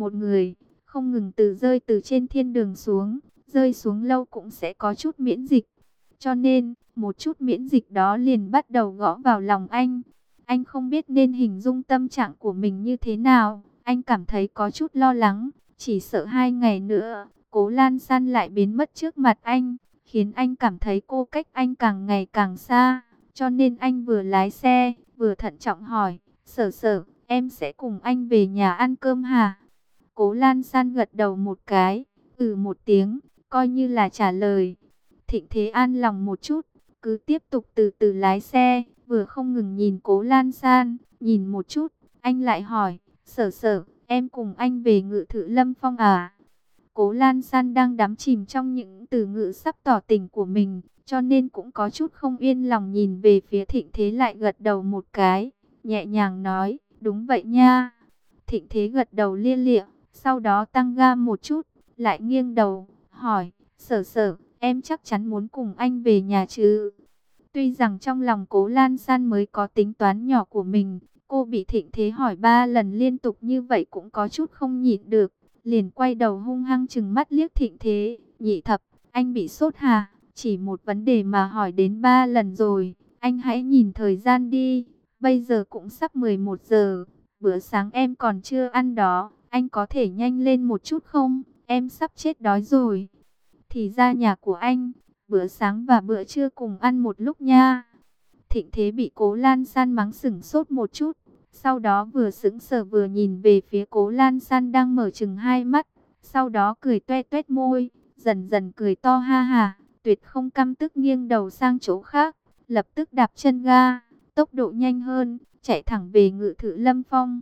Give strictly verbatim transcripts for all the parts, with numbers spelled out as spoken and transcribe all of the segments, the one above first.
một người, không ngừng từ rơi từ trên thiên đường xuống, rơi xuống lâu cũng sẽ có chút miễn dịch. Cho nên, một chút miễn dịch đó liền bắt đầu gõ vào lòng anh. Anh không biết nên hình dung tâm trạng của mình như thế nào. Anh cảm thấy có chút lo lắng, chỉ sợ hai ngày nữa, Cố Lan San lại biến mất trước mặt anh, khiến anh cảm thấy cô cách anh càng ngày càng xa. Cho nên anh vừa lái xe, vừa thận trọng hỏi, Sở Sở, em sẽ cùng anh về nhà ăn cơm hả? Cố Lan San gật đầu một cái, ừ một tiếng, coi như là trả lời. Thịnh Thế an lòng một chút, cứ tiếp tục từ từ lái xe, vừa không ngừng nhìn Cố Lan San, nhìn một chút, anh lại hỏi, Sở Sở, em cùng anh về Ngự Thự Lâm Phong à? Cố Lan San đang đắm chìm trong những từ ngữ sắp tỏ tình của mình, cho nên cũng có chút không yên lòng nhìn về phía Thịnh Thế, lại gật đầu một cái, nhẹ nhàng nói, đúng vậy nha. Thịnh Thế gật đầu lia lịa, sau đó tăng ga một chút, lại nghiêng đầu, hỏi, Sở Sở, em chắc chắn muốn cùng anh về nhà chứ? Tuy rằng trong lòng Cố Lan San mới có tính toán nhỏ của mình, cô bị Thịnh Thế hỏi ba lần liên tục như vậy cũng có chút không nhịn được, liền quay đầu hung hăng chừng mắt liếc Thịnh Thế, nhị thập, anh bị sốt hả? Chỉ một vấn đề mà hỏi đến ba lần rồi, anh hãy nhìn thời gian đi, bây giờ cũng sắp mười một giờ, bữa sáng em còn chưa ăn đó, anh có thể nhanh lên một chút không? Em sắp chết đói rồi. Thì ra nhà của anh, bữa sáng và bữa trưa cùng ăn một lúc nha. Thịnh Thế bị Cố Lan San mắng sửng sốt một chút, sau đó vừa sững sờ vừa nhìn về phía Cố Lan San đang mở trừng hai mắt, sau đó cười toe toét môi, dần dần cười to ha ha, tuyệt không căm tức nghiêng đầu sang chỗ khác, lập tức đạp chân ga, tốc độ nhanh hơn, chạy thẳng về Ngự Thự Lâm Phong.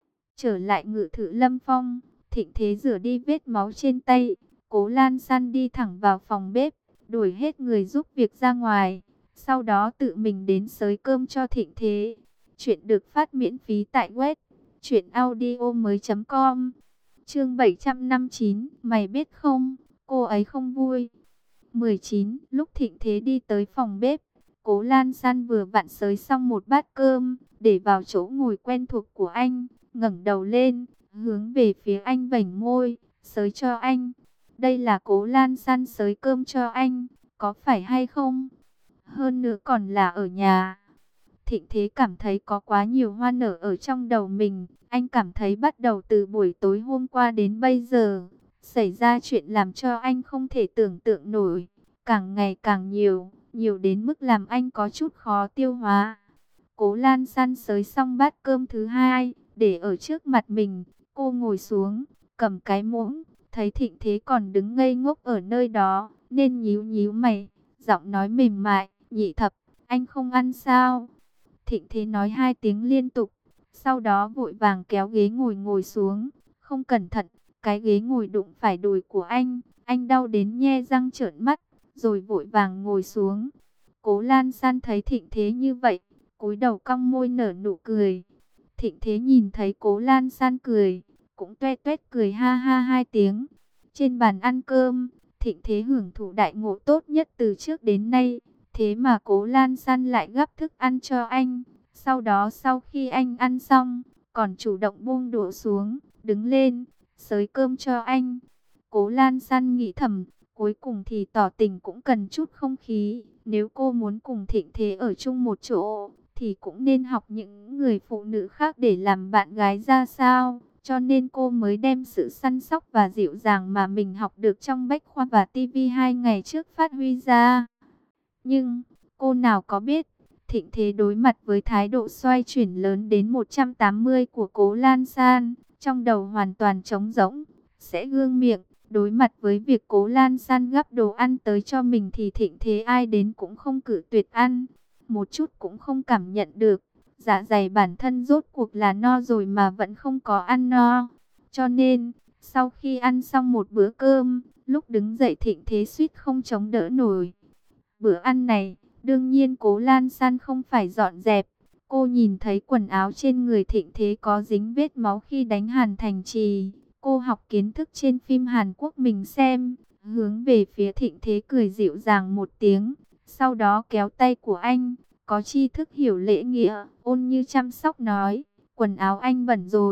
Trở lại Ngự Thự Lâm Phong, Thịnh Thế rửa đi vết máu trên tay, Cố Lan San đi thẳng vào phòng bếp, đuổi hết người giúp việc ra ngoài, sau đó tự mình đến xới cơm cho Thịnh Thế. Chuyện được phát miễn phí tại web truyện audio mới com. Chương bảy trăm năm mươi chín, mày biết không, cô ấy không vui. mười chín, lúc Thịnh Thế đi tới phòng bếp, Cố Lan San vừa vặn xới xong một bát cơm, để vào chỗ ngồi quen thuộc của anh, ngẩng đầu lên, hướng về phía anh vểnh môi, xới cho anh. Đây là Cố Lan San xới cơm cho anh, có phải hay không? Hơn nữa còn là ở nhà. Thịnh Thế cảm thấy có quá nhiều hoa nở ở trong đầu mình. Anh cảm thấy bắt đầu từ buổi tối hôm qua đến bây giờ, xảy ra chuyện làm cho anh không thể tưởng tượng nổi. Càng ngày càng nhiều, nhiều đến mức làm anh có chút khó tiêu hóa. Cố Lan San xới xong bát cơm thứ hai, để ở trước mặt mình. Cô ngồi xuống, cầm cái muỗng, thấy Thịnh Thế còn đứng ngây ngốc ở nơi đó, nên nhíu nhíu mày, giọng nói mềm mại, nhị thập, anh không ăn sao? Thịnh Thế nói hai tiếng liên tục, sau đó vội vàng kéo ghế ngồi ngồi xuống, không cẩn thận, cái ghế ngồi đụng phải đùi của anh, anh đau đến nhe răng trợn mắt, rồi vội vàng ngồi xuống. Cố Lan San thấy Thịnh Thế như vậy, cúi đầu cong môi nở nụ cười. Thịnh Thế nhìn thấy Cố Lan San cười, cũng toe toét cười ha ha hai tiếng. Trên bàn ăn cơm, Thịnh Thế hưởng thụ đại ngộ tốt nhất từ trước đến nay. Thế mà Cố Lan San lại gắp thức ăn cho anh. Sau đó sau khi anh ăn xong, còn chủ động buông đũa xuống, đứng lên, xới cơm cho anh. Cố Lan San nghĩ thầm, cuối cùng thì tỏ tình cũng cần chút không khí. Nếu cô muốn cùng Thịnh Thế ở chung một chỗ, thì cũng nên học những người phụ nữ khác để làm bạn gái ra sao. Cho nên cô mới đem sự săn sóc và dịu dàng mà mình học được trong bách khoa và tivi hai ngày trước phát huy ra. Nhưng, cô nào có biết, Thịnh Thế đối mặt với thái độ xoay chuyển lớn đến một trăm tám mươi của Cố Lan San, trong đầu hoàn toàn trống rỗng, sẽ gương miệng, đối mặt với việc Cố Lan San gắp đồ ăn tới cho mình thì Thịnh Thế ai đến cũng không cự tuyệt ăn, một chút cũng không cảm nhận được, dạ dày bản thân rốt cuộc là no rồi mà vẫn không có ăn no. Cho nên, sau khi ăn xong một bữa cơm, lúc đứng dậy Thịnh Thế suýt không chống đỡ nổi. Bữa ăn này, đương nhiên Cố Lan San không phải dọn dẹp. Cô nhìn thấy quần áo trên người Thịnh Thế có dính vết máu khi đánh Hàn Thành Trì. Cô học kiến thức trên phim Hàn Quốc mình xem, hướng về phía Thịnh Thế cười dịu dàng một tiếng. Sau đó kéo tay của anh, có tri thức hiểu lễ nghĩa, ôn như chăm sóc nói, quần áo anh bẩn rồi,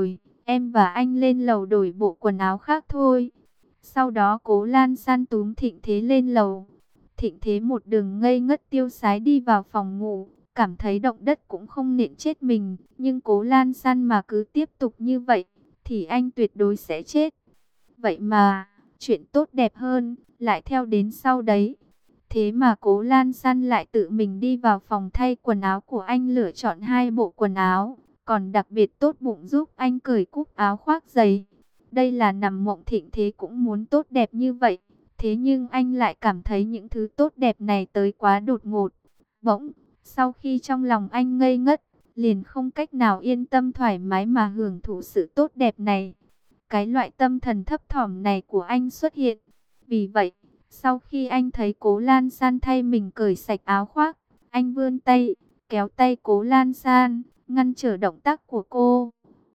em và anh lên lầu đổi bộ quần áo khác thôi. Sau đó Cố Lan San túm Thịnh Thế lên lầu. Thịnh Thế một đường ngây ngất tiêu sái đi vào phòng ngủ, cảm thấy động đất cũng không nện chết mình. Nhưng Cố Lan San mà cứ tiếp tục như vậy, thì anh tuyệt đối sẽ chết. Vậy mà, chuyện tốt đẹp hơn, lại theo đến sau đấy. Thế mà Cố Lan San lại tự mình đi vào phòng thay quần áo của anh, lựa chọn hai bộ quần áo, còn đặc biệt tốt bụng giúp anh cởi cúc áo khoác giày. Đây là nằm mộng. Thịnh Thế cũng muốn tốt đẹp như vậy. Thế nhưng anh lại cảm thấy những thứ tốt đẹp này tới quá đột ngột. Bỗng, sau khi trong lòng anh ngây ngất, liền không cách nào yên tâm thoải mái mà hưởng thụ sự tốt đẹp này. Cái loại tâm thần thấp thỏm này của anh xuất hiện. Vì vậy, sau khi anh thấy Cố Lan San thay mình cởi sạch áo khoác, anh vươn tay, kéo tay Cố Lan San, ngăn trở động tác của cô.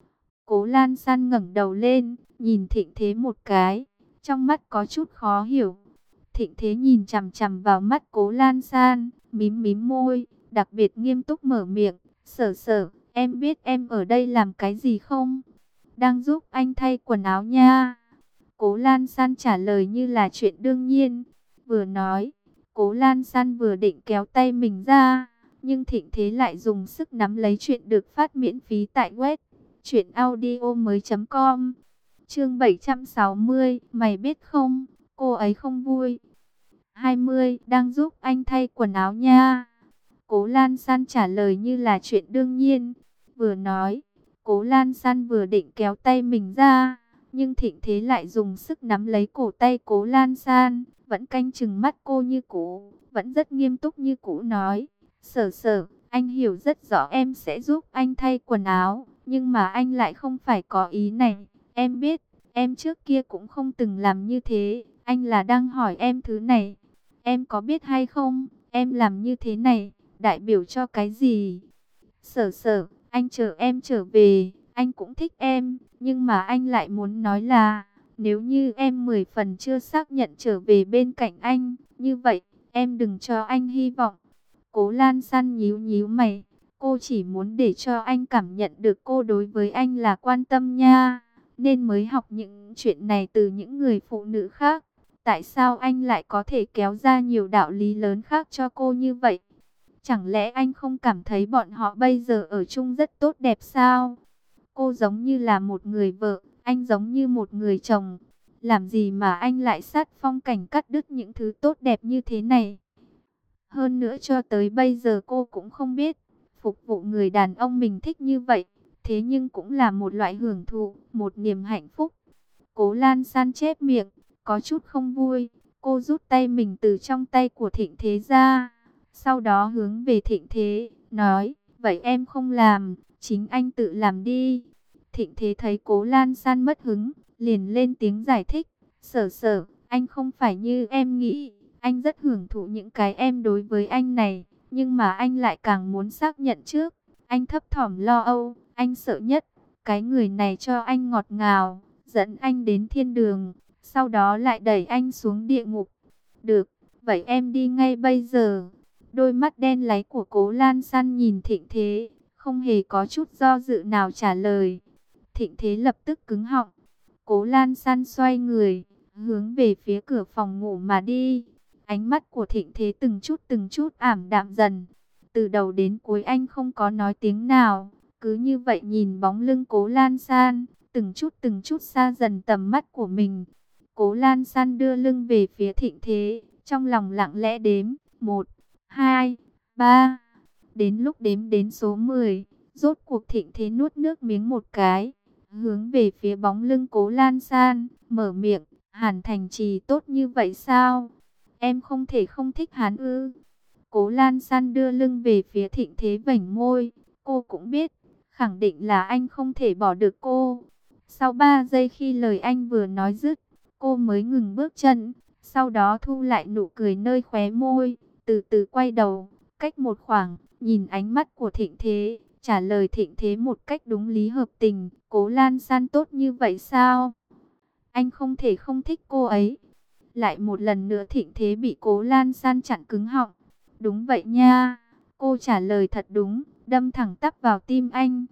Cố Lan San ngẩng đầu lên, nhìn Thịnh Thế một cái, trong mắt có chút khó hiểu. Thịnh Thế nhìn chằm chằm vào mắt Cố Lan San, mím mím môi, đặc biệt nghiêm túc mở miệng, "Sở Sở, em biết em ở đây làm cái gì không?" "Đang giúp anh thay quần áo nha." Cố Lan San trả lời như là chuyện đương nhiên. Vừa nói, Cố Lan San vừa định kéo tay mình ra, nhưng Thịnh Thế lại dùng sức nắm lấy. Chuyện được phát miễn phí tại web truyện audio mới chấm com. Chương bảy trăm sáu mươi, mày biết không, cô ấy không vui. hai mươi, đang giúp anh thay quần áo nha. Cố Lan San trả lời như là chuyện đương nhiên. Vừa nói, Cố Lan San vừa định kéo tay mình ra, nhưng Thịnh Thế lại dùng sức nắm lấy cổ tay Cố Lan San, vẫn canh chừng mắt cô như cũ, vẫn rất nghiêm túc như cũ nói, "Sở Sở, anh hiểu rất rõ em sẽ giúp anh thay quần áo, nhưng mà anh lại không phải có ý này. Em biết, em trước kia cũng không từng làm như thế, anh là đang hỏi em thứ này. Em có biết hay không, em làm như thế này, đại biểu cho cái gì? Sở Sở, anh chờ em trở về, anh cũng thích em, nhưng mà anh lại muốn nói là, nếu như em mười phần chưa xác nhận trở về bên cạnh anh, như vậy, em đừng cho anh hy vọng." Cố Lan San nhíu nhíu mày, cô chỉ muốn để cho anh cảm nhận được cô đối với anh là quan tâm nha, nên mới học những chuyện này từ những người phụ nữ khác. Tại sao anh lại có thể kéo ra nhiều đạo lý lớn khác cho cô như vậy? Chẳng lẽ anh không cảm thấy bọn họ bây giờ ở chung rất tốt đẹp sao? Cô giống như là một người vợ, anh giống như một người chồng. Làm gì mà anh lại sát phong cảnh cắt đứt những thứ tốt đẹp như thế này? Hơn nữa cho tới bây giờ cô cũng không biết, phục vụ người đàn ông mình thích như vậy, thế nhưng cũng là một loại hưởng thụ, một niềm hạnh phúc. Cố Lan San chép miệng, có chút không vui. Cô rút tay mình từ trong tay của Thịnh Thế ra, sau đó hướng về Thịnh Thế, nói, "Vậy em không làm, chính anh tự làm đi." Thịnh Thế thấy Cố Lan San mất hứng, liền lên tiếng giải thích, "Sở Sở, anh không phải như em nghĩ, anh rất hưởng thụ những cái em đối với anh này, nhưng mà anh lại càng muốn xác nhận trước. Anh thấp thỏm lo âu, anh sợ nhất, cái người này cho anh ngọt ngào, dẫn anh đến thiên đường, sau đó lại đẩy anh xuống địa ngục. Được, vậy em đi ngay bây giờ." Đôi mắt đen láy của Cố Lan San nhìn Thịnh Thế, không hề có chút do dự nào trả lời. Thịnh Thế lập tức cứng họng. Cố Lan San xoay người, hướng về phía cửa phòng ngủ mà đi. Ánh mắt của Thịnh Thế từng chút từng chút ảm đạm dần. Từ đầu đến cuối anh không có nói tiếng nào, cứ như vậy nhìn bóng lưng Cố Lan San, từng chút từng chút xa dần tầm mắt của mình. Cố Lan San đưa lưng về phía Thịnh Thế, trong lòng lặng lẽ đếm, một, hai, ba. Đến lúc đếm đến số mười, rốt cuộc Thịnh Thế nuốt nước miếng một cái, hướng về phía bóng lưng Cố Lan San, mở miệng, "Hàn Thành Trì tốt như vậy sao? Em không thể không thích hắn ư?" Cố Lan San đưa lưng về phía Thịnh Thế vểnh môi, cô cũng biết, khẳng định là anh không thể bỏ được cô. Sau ba giây khi lời anh vừa nói dứt, cô mới ngừng bước chân, sau đó thu lại nụ cười nơi khóe môi, từ từ quay đầu, cách một khoảng, nhìn ánh mắt của Thịnh Thế, trả lời Thịnh Thế một cách đúng lý hợp tình, "Cố Lan San tốt như vậy sao? Anh không thể không thích cô ấy." Lại một lần nữa Thịnh Thế bị Cố Lan San chặn cứng họng. "Đúng vậy nha." Cô trả lời thật đúng, đâm thẳng tắp vào tim anh.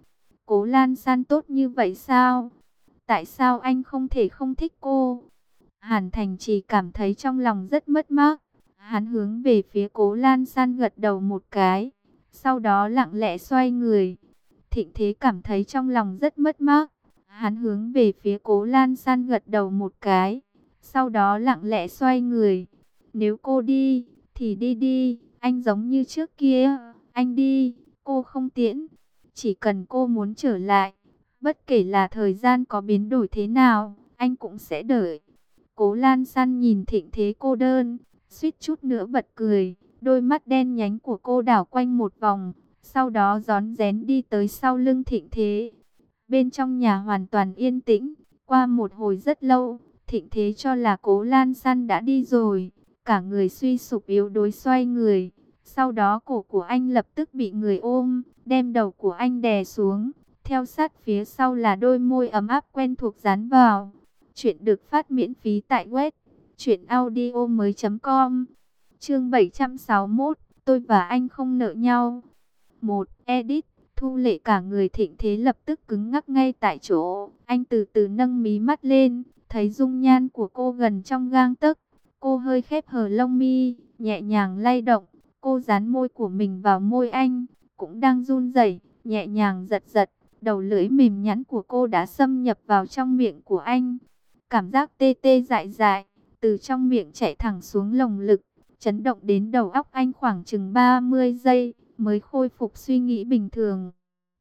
Cố Lan San tốt như vậy sao? Tại sao anh không thể không thích cô? Hàn Thành chỉ cảm thấy trong lòng rất mất mát. Hắn hướng về phía Cố Lan San gật đầu một cái, sau đó lặng lẽ xoay người. Thịnh Thế cảm thấy trong lòng rất mất mát. Hắn hướng về phía Cố Lan San gật đầu một cái, sau đó lặng lẽ xoay người. Nếu cô đi, thì đi đi, anh giống như trước kia, anh đi, cô không tiễn. Chỉ cần cô muốn trở lại, bất kể là thời gian có biến đổi thế nào, anh cũng sẽ đợi. Cố Lan San nhìn Thịnh Thế cô đơn, suýt chút nữa bật cười. Đôi mắt đen nhánh của cô đảo quanh một vòng, sau đó rón rén đi tới sau lưng Thịnh Thế. Bên trong nhà hoàn toàn yên tĩnh. Qua một hồi rất lâu, Thịnh Thế cho là Cố Lan San đã đi rồi. Cả người suy sụp yếu đuối xoay người. Sau đó cổ của anh lập tức bị người ôm, đem đầu của anh đè xuống. Theo sát phía sau là đôi môi ấm áp quen thuộc dán vào. Chuyện được phát miễn phí tại web truyện audio mới com. Chương bảy trăm sáu mươi mốt, tôi và anh không nợ nhau. Một, edit. Thu Lệ cả người Thịnh Thế lập tức cứng ngắc ngay tại chỗ. Anh từ từ nâng mí mắt lên, thấy dung nhan của cô gần trong gang tấc. Cô hơi khép hờ lông mi, nhẹ nhàng lay động. Cô dán môi của mình vào môi anh, cũng đang run rẩy, nhẹ nhàng giật giật. Đầu lưỡi mềm nhẵn của cô đã xâm nhập vào trong miệng của anh. Cảm giác tê tê dại dại, từ trong miệng chạy thẳng xuống lồng ngực, chấn động đến đầu óc anh khoảng chừng ba mươi giây, mới khôi phục suy nghĩ bình thường.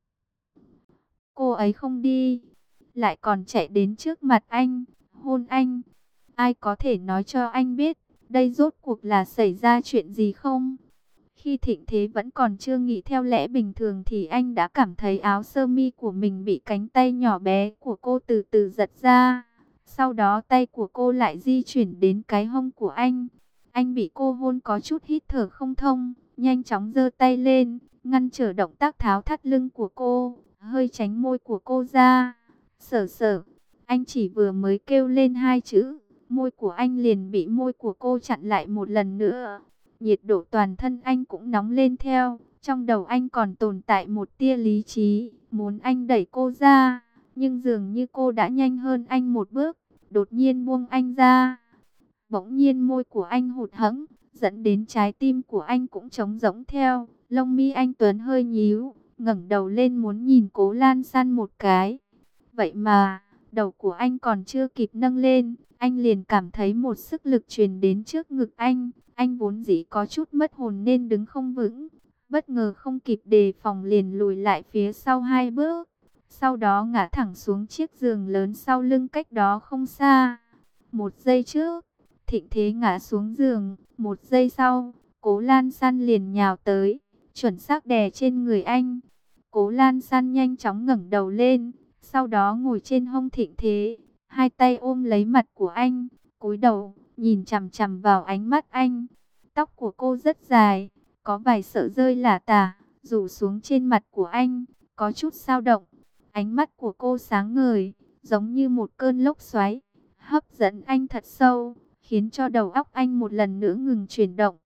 Cô ấy không đi, lại còn chạy đến trước mặt anh, hôn anh. Ai có thể nói cho anh biết, đây rốt cuộc là xảy ra chuyện gì không? Khi Thịnh Thế vẫn còn chưa nghĩ theo lẽ bình thường thì anh đã cảm thấy áo sơ mi của mình bị cánh tay nhỏ bé của cô từ từ giật ra. Sau đó tay của cô lại di chuyển đến cái hông của anh. Anh bị cô hôn có chút hít thở không thông, nhanh chóng giơ tay lên, ngăn trở động tác tháo thắt lưng của cô, hơi tránh môi của cô ra. Sở sở, anh chỉ vừa mới kêu lên hai chữ, môi của anh liền bị môi của cô chặn lại một lần nữa. Nhiệt độ toàn thân anh cũng nóng lên theo, trong đầu anh còn tồn tại một tia lý trí, muốn anh đẩy cô ra. Nhưng dường như cô đã nhanh hơn anh một bước, đột nhiên buông anh ra. Bỗng nhiên môi của anh hụt hẫng, dẫn đến trái tim của anh cũng trống rỗng theo. Lông mi anh Tuấn hơi nhíu, ngẩng đầu lên muốn nhìn Cố Lan San một cái. Vậy mà, đầu của anh còn chưa kịp nâng lên, anh liền cảm thấy một sức lực truyền đến trước ngực anh. Anh vốn dĩ có chút mất hồn nên đứng không vững, bất ngờ không kịp đề phòng liền lùi lại phía sau hai bước. Sau đó ngã thẳng xuống chiếc giường lớn sau lưng cách đó không xa. Một giây trước, Thịnh Thế ngã xuống giường. Một giây sau, Cố Lan San liền nhào tới, chuẩn xác đè trên người anh. Cố Lan San nhanh chóng ngẩng đầu lên, sau đó ngồi trên hông Thịnh Thế, hai tay ôm lấy mặt của anh, cúi đầu, nhìn chằm chằm vào ánh mắt anh. Tóc của cô rất dài, có vài sợi rơi lả tả, rủ xuống trên mặt của anh, có chút dao động. Ánh mắt của cô sáng ngời, giống như một cơn lốc xoáy, hấp dẫn anh thật sâu, khiến cho đầu óc anh một lần nữa ngừng chuyển động.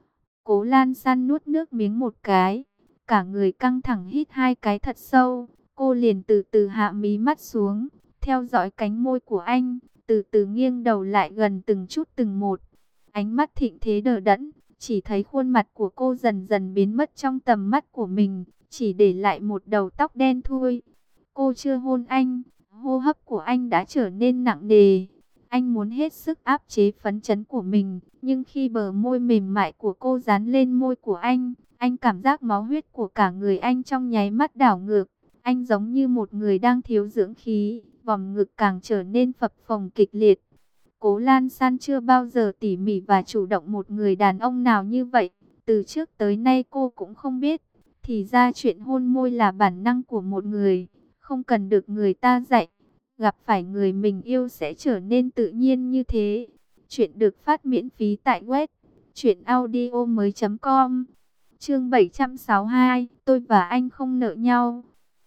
Cố Lan San nuốt nước miếng một cái, cả người căng thẳng hít hai cái thật sâu. Cô liền từ từ hạ mí mắt xuống, theo dõi cánh môi của anh, từ từ nghiêng đầu lại gần từng chút từng một. Ánh mắt Thịnh Thế đờ đẫn, chỉ thấy khuôn mặt của cô dần dần biến mất trong tầm mắt của mình, chỉ để lại một đầu tóc đen thui. Cô chưa hôn anh, hô hấp của anh đã trở nên nặng nề. Anh muốn hết sức áp chế phấn chấn của mình, nhưng khi bờ môi mềm mại của cô dán lên môi của anh, anh cảm giác máu huyết của cả người anh trong nháy mắt đảo ngược. Anh giống như một người đang thiếu dưỡng khí, vòng ngực càng trở nên phập phồng kịch liệt. Cố Lan San chưa bao giờ tỉ mỉ và chủ động một người đàn ông nào như vậy. Từ trước tới nay cô cũng không biết, thì ra chuyện hôn môi là bản năng của một người, không cần được người ta dạy. Gặp phải người mình yêu sẽ trở nên tự nhiên như thế. Chuyện được phát miễn phí tại web truyện audio mới com. Chương bảy trăm sáu mươi hai, tôi và anh không nợ nhau.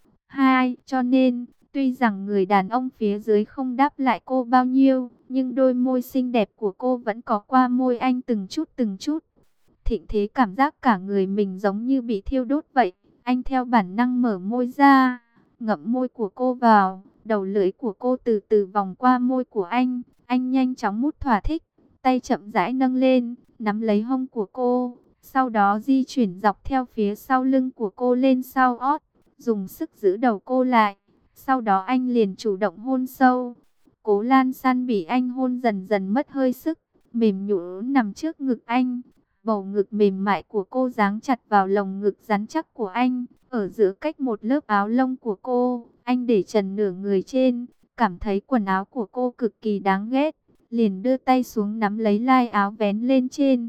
Hai, cho nên, tuy rằng người đàn ông phía dưới không đáp lại cô bao nhiêu, nhưng đôi môi xinh đẹp của cô vẫn có qua môi anh từng chút từng chút. Thịnh Thế cảm giác cả người mình giống như bị thiêu đốt vậy. Anh theo bản năng mở môi ra, ngậm môi của cô vào, đầu lưỡi của cô từ từ vòng qua môi của anh. Anh nhanh chóng mút thỏa thích, tay chậm rãi nâng lên, nắm lấy hông của cô, sau đó di chuyển dọc theo phía sau lưng của cô lên sau ót, dùng sức giữ đầu cô lại. Sau đó anh liền chủ động hôn sâu. Cố Lan San bị anh hôn dần dần mất hơi sức, mềm nhũn nằm trước ngực anh. Bầu ngực mềm mại của cô giáng chặt vào lồng ngực rắn chắc của anh. Ở giữa cách một lớp áo lông của cô, anh để trần nửa người trên, cảm thấy quần áo của cô cực kỳ đáng ghét, liền đưa tay xuống nắm lấy lai áo vén lên trên.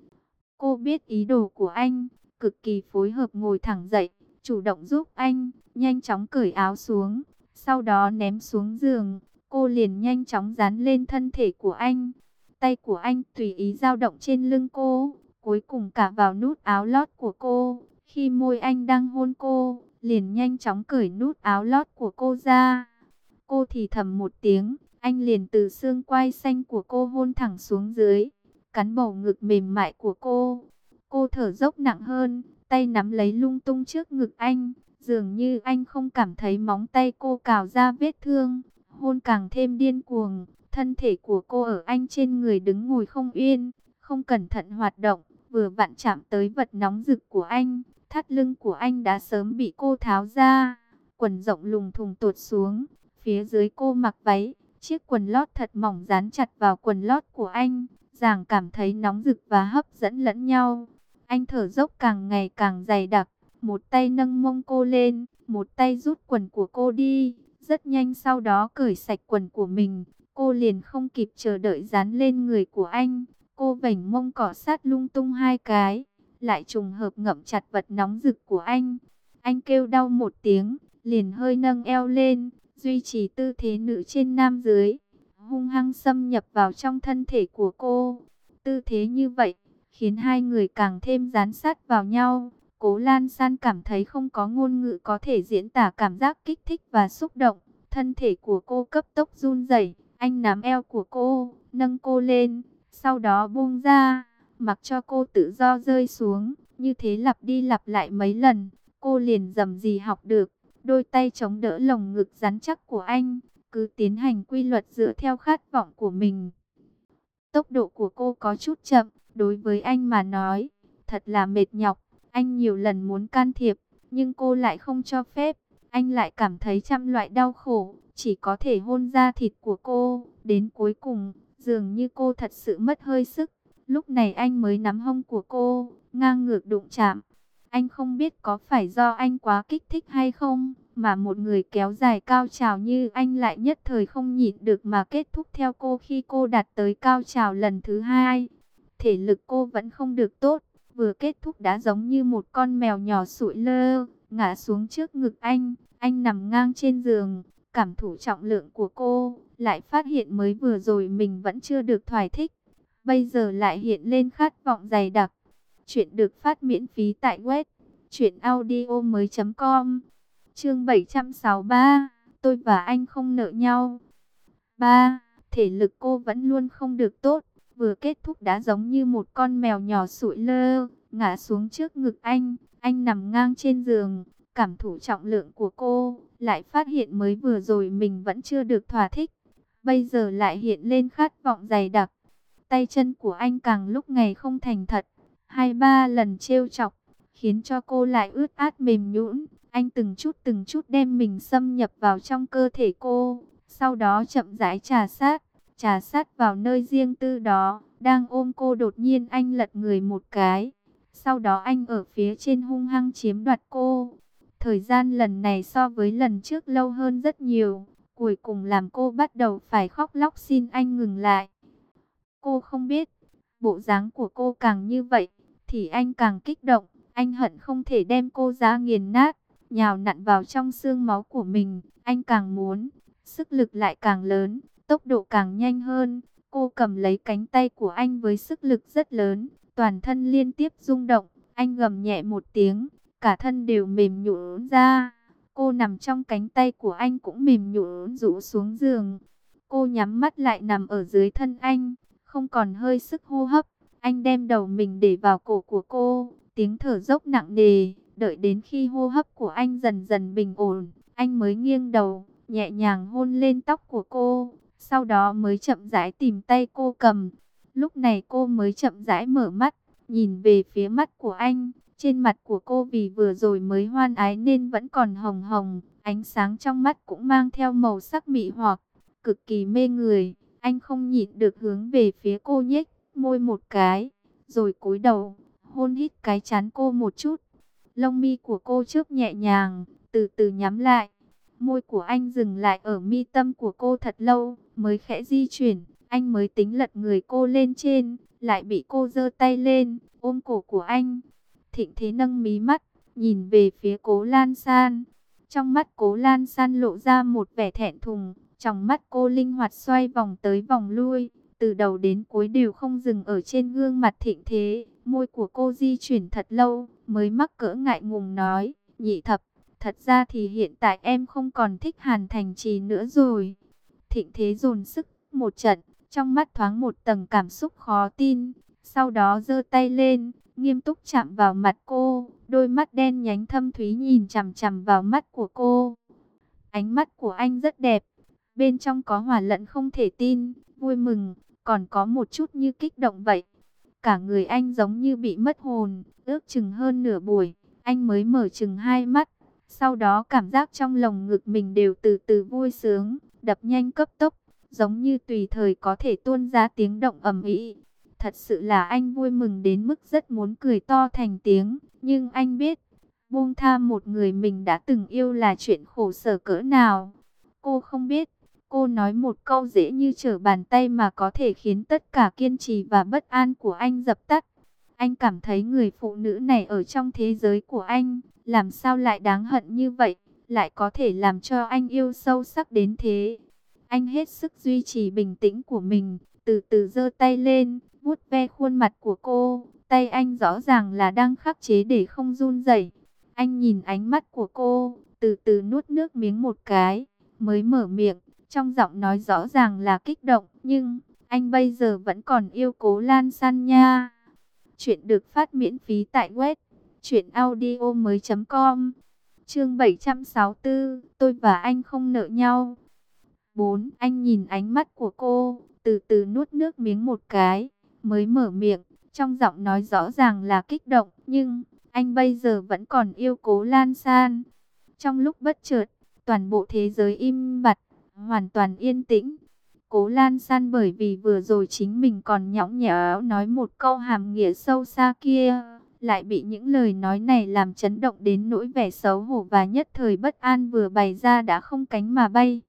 Cô biết ý đồ của anh, cực kỳ phối hợp ngồi thẳng dậy, chủ động giúp anh, nhanh chóng cởi áo xuống, sau đó ném xuống giường. Cô liền nhanh chóng dán lên thân thể của anh. Tay của anh tùy ý dao động trên lưng cô, cuối cùng cả vào nút áo lót của cô. Khi môi anh đang hôn cô, liền nhanh chóng cởi nút áo lót của cô ra. Cô thì thầm một tiếng, anh liền từ xương quai xanh của cô hôn thẳng xuống dưới, cắn bầu ngực mềm mại của cô. Cô thở dốc nặng hơn, tay nắm lấy lung tung trước ngực anh, dường như anh không cảm thấy móng tay cô cào ra vết thương. Hôn càng thêm điên cuồng, thân thể của cô ở anh trên người đứng ngồi không yên, không cẩn thận hoạt động, vừa vặn chạm tới vật nóng rực của anh. Thắt lưng của anh đã sớm bị cô tháo ra, quần rộng lùng thùng tuột xuống, phía dưới cô mặc váy, chiếc quần lót thật mỏng dán chặt vào quần lót của anh, Giàng cảm thấy nóng rực và hấp dẫn lẫn nhau. Anh thở dốc càng ngày càng dày đặc, một tay nâng mông cô lên, một tay rút quần của cô đi, rất nhanh sau đó cởi sạch quần của mình. Cô liền không kịp chờ đợi dán lên người của anh, cô vểnh mông cọ sát lung tung hai cái, lại trùng hợp ngậm chặt vật nóng rực của anh. Anh kêu đau một tiếng, liền hơi nâng eo lên, duy trì tư thế nữ trên nam dưới, hung hăng xâm nhập vào trong thân thể của cô. Tư thế như vậy, khiến hai người càng thêm dán sát vào nhau. Cố Lan San cảm thấy không có ngôn ngữ có thể diễn tả cảm giác kích thích và xúc động. Thân thể của cô cấp tốc run rẩy, anh nắm eo của cô, nâng cô lên, sau đó buông ra, mặc cho cô tự do rơi xuống. Như thế lặp đi lặp lại mấy lần, cô liền dầm gì học được. Đôi tay chống đỡ lồng ngực rắn chắc của anh, cứ tiến hành quy luật dựa theo khát vọng của mình. Tốc độ của cô có chút chậm, đối với anh mà nói, thật là mệt nhọc. Anh nhiều lần muốn can thiệp, nhưng cô lại không cho phép. Anh lại cảm thấy trăm loại đau khổ, chỉ có thể hôn da thịt của cô. Đến cuối cùng, dường như cô thật sự mất hơi sức. Lúc này anh mới nắm hông của cô, ngang ngược đụng chạm. Anh không biết có phải do anh quá kích thích hay không, mà một người kéo dài cao trào như anh lại nhất thời không nhịn được mà kết thúc theo cô khi cô đạt tới cao trào lần thứ hai. Thể lực cô vẫn không được tốt, vừa kết thúc đã giống như một con mèo nhỏ sụi lơ, ngã xuống trước ngực anh. Anh nằm ngang trên giường, cảm thụ trọng lượng của cô, lại phát hiện mới vừa rồi mình vẫn chưa được thỏa thích. Bây giờ lại hiện lên khát vọng dày đặc. Chuyện được phát miễn phí tại web truyện audio mới chấm com. Chương bảy trăm sáu mươi ba, tôi và anh không nợ nhau. ba. Thể lực cô vẫn luôn không được tốt, vừa kết thúc đã giống như một con mèo nhỏ sụi lơ, ngã xuống trước ngực anh. Anh nằm ngang trên giường, cảm thụ trọng lượng của cô, lại phát hiện mới vừa rồi mình vẫn chưa được thỏa thích. Bây giờ lại hiện lên khát vọng dày đặc. Tay chân của anh càng lúc ngày không thành thật, hai ba lần trêu chọc, khiến cho cô lại ướt át mềm nhũn. Anh từng chút từng chút đem mình xâm nhập vào trong cơ thể cô, sau đó chậm rãi trà sát, trà sát vào nơi riêng tư đó. Đang ôm cô đột nhiên anh lật người một cái, sau đó anh ở phía trên hung hăng chiếm đoạt cô. Thời gian lần này so với lần trước lâu hơn rất nhiều, cuối cùng làm cô bắt đầu phải khóc lóc xin anh ngừng lại. Cô không biết, bộ dáng của cô càng như vậy, thì anh càng kích động. Anh hận không thể đem cô ra nghiền nát, nhào nặn vào trong xương máu của mình. Anh càng muốn, sức lực lại càng lớn, tốc độ càng nhanh hơn. Cô cầm lấy cánh tay của anh với sức lực rất lớn, toàn thân liên tiếp rung động. Anh gầm nhẹ một tiếng, cả thân đều mềm nhũn ra. Cô nằm trong cánh tay của anh cũng mềm nhũn rũ xuống giường. Cô nhắm mắt lại nằm ở dưới thân anh, không còn hơi sức hô hấp. Anh đem đầu mình để vào cổ của cô, tiếng thở dốc nặng nề. Đợi đến khi hô hấp của anh dần dần bình ổn, Anh mới nghiêng đầu, nhẹ nhàng hôn lên tóc của cô, sau đó mới chậm rãi tìm tay cô cầm. Lúc này cô mới chậm rãi mở mắt, nhìn về phía mắt của anh. Trên mặt của cô vì vừa rồi mới hoan ái nên vẫn còn hồng hồng, ánh sáng trong mắt cũng mang theo màu sắc mị hoặc, cực kỳ mê người. Anh không nhịn được hướng về phía cô nhếch môi một cái, rồi cúi đầu, hôn hít cái trán cô một chút. Lông mi của cô chớp nhẹ nhàng, từ từ nhắm lại. Môi của anh dừng lại ở mi tâm của cô thật lâu, mới khẽ di chuyển. Anh mới tính lật người cô lên trên, lại bị cô giơ tay lên, ôm cổ của anh. Thịnh Thế nâng mí mắt, nhìn về phía Cố Lan San. Trong mắt Cố Lan San lộ ra một vẻ thẹn thùng, trong mắt cô linh hoạt xoay vòng tới vòng lui, từ đầu đến cuối đều không dừng ở trên gương mặt Thịnh Thế. Môi của cô di chuyển thật lâu, mới mắc cỡ ngại ngùng nói, Nhị Thập, thật ra thì hiện tại em không còn thích Hàn Thành Trì nữa rồi. Thịnh Thế dồn sức một trận, trong mắt thoáng một tầng cảm xúc khó tin, sau đó giơ tay lên, nghiêm túc chạm vào mặt cô, đôi mắt đen nhánh thâm thúy nhìn chằm chằm vào mắt của cô. Ánh mắt của anh rất đẹp, bên trong có hòa lẫn không thể tin, vui mừng, còn có một chút như kích động vậy. Cả người anh giống như bị mất hồn, ước chừng hơn nửa buổi, anh mới mở chừng hai mắt. Sau đó cảm giác trong lồng ngực mình đều từ từ vui sướng, đập nhanh cấp tốc, giống như tùy thời có thể tuôn ra tiếng động ầm ĩ. Thật sự là anh vui mừng đến mức rất muốn cười to thành tiếng, nhưng anh biết, buông tha một người mình đã từng yêu là chuyện khổ sở cỡ nào. Cô không biết, cô nói một câu dễ như trở bàn tay mà có thể khiến tất cả kiên trì và bất an của anh dập tắt. Anh cảm thấy người phụ nữ này ở trong thế giới của anh, làm sao lại đáng hận như vậy, lại có thể làm cho anh yêu sâu sắc đến thế. Anh hết sức duy trì bình tĩnh của mình, từ từ giơ tay lên, vuốt ve khuôn mặt của cô. Tay anh rõ ràng là đang khắc chế để không run rẩy. Anh nhìn ánh mắt của cô, từ từ nuốt nước miếng một cái, mới mở miệng, trong giọng nói rõ ràng là kích động, nhưng anh bây giờ vẫn còn yêu Cố Lan San nha. Chuyện được phát miễn phí tại web truyện audio mới chấm com. Chương bảy trăm sáu mươi tư, tôi và anh không nợ nhau. bốn. Anh nhìn ánh mắt của cô, từ từ nuốt nước miếng một cái, mới mở miệng, trong giọng nói rõ ràng là kích động, nhưng anh bây giờ vẫn còn yêu Cố Lan San. Trong lúc bất chợt, toàn bộ thế giới im bặt, hoàn toàn yên tĩnh. Cố Lan San bởi vì vừa rồi chính mình còn nhõng nhẽo nói một câu hàm nghĩa sâu xa kia, lại bị những lời nói này làm chấn động đến nỗi vẻ xấu hổ và nhất thời bất an vừa bày ra đã không cánh mà bay.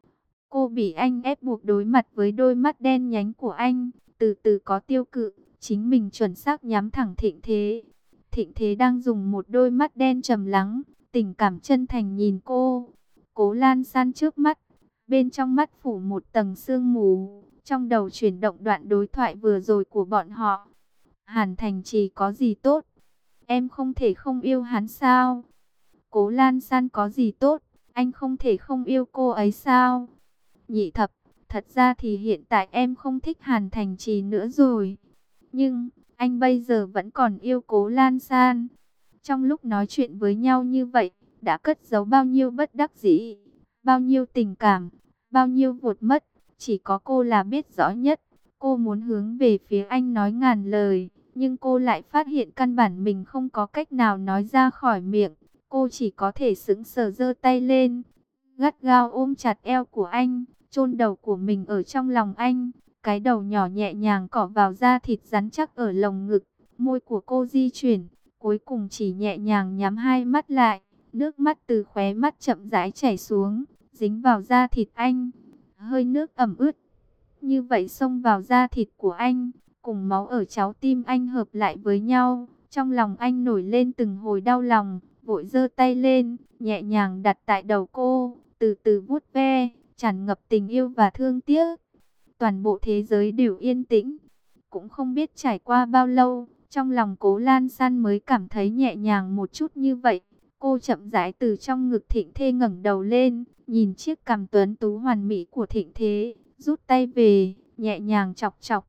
Cô bị anh ép buộc đối mặt với đôi mắt đen nhánh của anh, từ từ có tiêu cự, chính mình chuẩn xác nhắm thẳng Thịnh Thế. Thịnh Thế đang dùng một đôi mắt đen trầm lắng, tình cảm chân thành nhìn cô. Cố Lan San trước mắt, bên trong mắt phủ một tầng sương mù, trong đầu chuyển động đoạn đối thoại vừa rồi của bọn họ. Hàn Thành Trì có gì tốt? Em không thể không yêu hắn sao? Cố Lan San có gì tốt? Anh không thể không yêu cô ấy sao? Nhị Thập, thật ra thì hiện tại em không thích Hàn Thành Trì nữa rồi. Nhưng, anh bây giờ vẫn còn yêu Cố Lan San. Trong lúc nói chuyện với nhau như vậy, đã cất giấu bao nhiêu bất đắc dĩ, bao nhiêu tình cảm, bao nhiêu vụt mất. Chỉ có cô là biết rõ nhất. Cô muốn hướng về phía anh nói ngàn lời, nhưng cô lại phát hiện căn bản mình không có cách nào nói ra khỏi miệng. Cô chỉ có thể sững sờ giơ tay lên, gắt gao ôm chặt eo của anh, chôn đầu của mình ở trong lòng anh. Cái đầu nhỏ nhẹ nhàng cọ vào da thịt rắn chắc ở lồng ngực. Môi của cô di chuyển, cuối cùng chỉ nhẹ nhàng nhắm hai mắt lại. Nước mắt từ khóe mắt chậm rãi chảy xuống, dính vào da thịt anh. Hơi nước ẩm ướt như vậy xông vào da thịt của anh, cùng máu ở trái tim anh hợp lại với nhau. Trong lòng anh nổi lên từng hồi đau lòng, vội giơ tay lên, nhẹ nhàng đặt tại đầu cô, từ từ vuốt ve, tràn ngập tình yêu và thương tiếc. Toàn bộ thế giới đều yên tĩnh. Cũng không biết trải qua bao lâu, trong lòng Cố Lan San mới cảm thấy nhẹ nhàng một chút như vậy. Cô chậm rãi từ trong ngực Thịnh Thế ngẩng đầu lên, nhìn chiếc cằm tuấn tú hoàn mỹ của Thịnh Thế, rút tay về, nhẹ nhàng chọc chọc.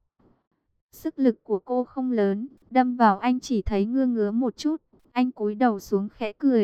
Sức lực của cô không lớn, đâm vào anh chỉ thấy ngứa ngứa một chút. Anh cúi đầu xuống khẽ cười,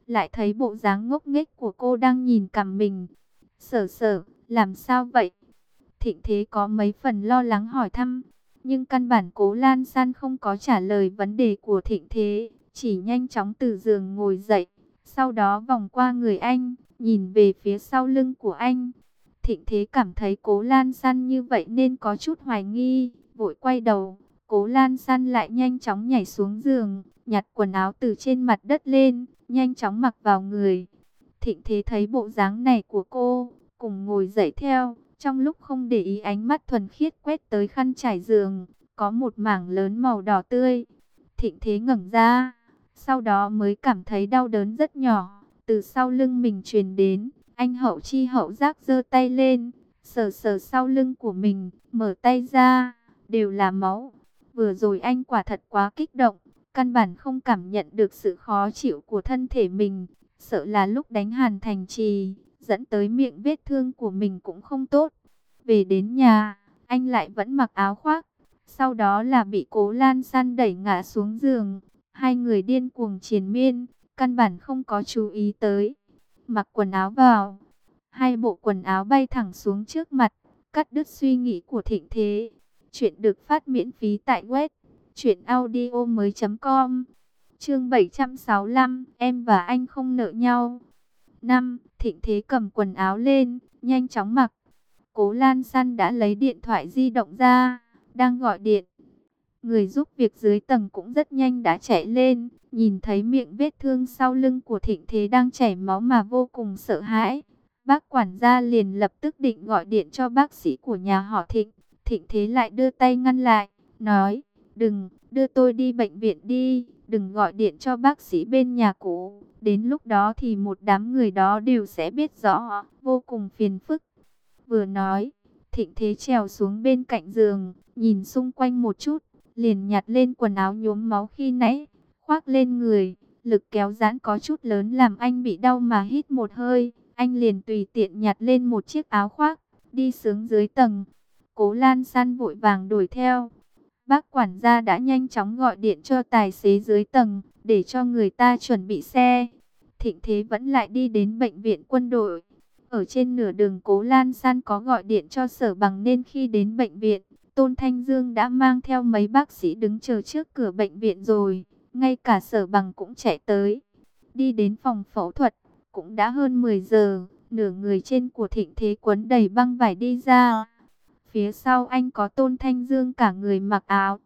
lại thấy bộ dáng ngốc nghếch của cô đang nhìn cằm mình. Sở sở, làm sao vậy? Thịnh Thế có mấy phần lo lắng hỏi thăm, nhưng căn bản Cố Lan San không có trả lời vấn đề của Thịnh Thế, chỉ nhanh chóng từ giường ngồi dậy, sau đó vòng qua người anh, nhìn về phía sau lưng của anh. Thịnh Thế cảm thấy Cố Lan San như vậy nên có chút hoài nghi, vội quay đầu. Cố Lan San lại nhanh chóng nhảy xuống giường, nhặt quần áo từ trên mặt đất lên, nhanh chóng mặc vào người. Thịnh Thế thấy bộ dáng này của cô, cùng ngồi dậy theo, trong lúc không để ý ánh mắt thuần khiết quét tới khăn trải giường, có một mảng lớn màu đỏ tươi. Thịnh Thế ngẩng ra, sau đó mới cảm thấy đau đớn rất nhỏ, từ sau lưng mình truyền đến. Anh hậu chi hậu giác giơ tay lên, sờ sờ sau lưng của mình, mở tay ra, đều là máu. Vừa rồi anh quả thật quá kích động, căn bản không cảm nhận được sự khó chịu của thân thể mình, sợ là lúc đánh Hàn Thành Trì, dẫn tới miệng vết thương của mình cũng không tốt. Về đến nhà, anh lại vẫn mặc áo khoác, sau đó là bị Cố Lan San đẩy ngã xuống giường. Hai người điên cuồng triền miên, căn bản không có chú ý tới. Mặc quần áo vào, hai bộ quần áo bay thẳng xuống trước mặt, cắt đứt suy nghĩ của Thịnh Thế. Chuyện được phát miễn phí tại web truyện audio mới chấm com. Chương bảy trăm sáu mươi lăm, em và anh không nợ nhau. Năm, Thịnh Thế cầm quần áo lên, nhanh chóng mặc. Cố Lan San đã lấy điện thoại di động ra, đang gọi điện. Người giúp việc dưới tầng cũng rất nhanh đã chạy lên, nhìn thấy miệng vết thương sau lưng của Thịnh Thế đang chảy máu mà vô cùng sợ hãi. Bác quản gia liền lập tức định gọi điện cho bác sĩ của nhà họ Thịnh. Thịnh Thế lại đưa tay ngăn lại, nói, đừng, đưa tôi đi bệnh viện đi, đừng gọi điện cho bác sĩ bên nhà cũ. Đến lúc đó thì một đám người đó đều sẽ biết rõ, vô cùng phiền phức. Vừa nói, Thịnh Thế trèo xuống bên cạnh giường, nhìn xung quanh một chút, liền nhặt lên quần áo nhuốm máu khi nãy, khoác lên người. Lực kéo giãn có chút lớn làm anh bị đau mà hít một hơi. Anh liền tùy tiện nhặt lên một chiếc áo khoác, đi xuống dưới tầng. Cố Lan San vội vàng đuổi theo. Bác quản gia đã nhanh chóng gọi điện cho tài xế dưới tầng, để cho người ta chuẩn bị xe. Thịnh Thế vẫn lại đi đến bệnh viện quân đội. Ở trên nửa đường Cố Lan San có gọi điện cho Sở Bằng nên khi đến bệnh viện, Tôn Thanh Dương đã mang theo mấy bác sĩ đứng chờ trước cửa bệnh viện rồi. Ngay cả Sở Bằng cũng chạy tới. Đi đến phòng phẫu thuật, cũng đã hơn mười giờ, nửa người trên của Thịnh Thế quấn đầy băng vải đi ra. Phía sau anh có Tôn Thanh Dương cả người mặc áo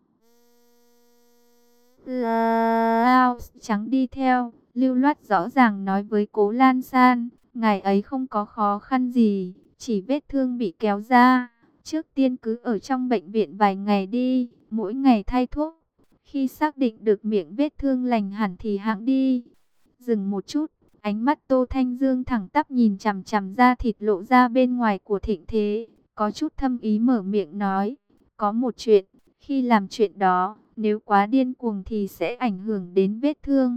áo trắng đi theo, lưu loát rõ ràng nói với Cố Lan San, ngài ấy không có khó khăn gì, chỉ vết thương bị kéo ra. Trước tiên cứ ở trong bệnh viện vài ngày đi, mỗi ngày thay thuốc. Khi xác định được miệng vết thương lành hẳn thì hãng đi. Dừng một chút, ánh mắt Tô Thanh Dương thẳng tắp nhìn chằm chằm da thịt lộ ra bên ngoài của Thịnh Thế, có chút thâm ý mở miệng nói, có một chuyện, khi làm chuyện đó, nếu quá điên cuồng thì sẽ ảnh hưởng đến vết thương.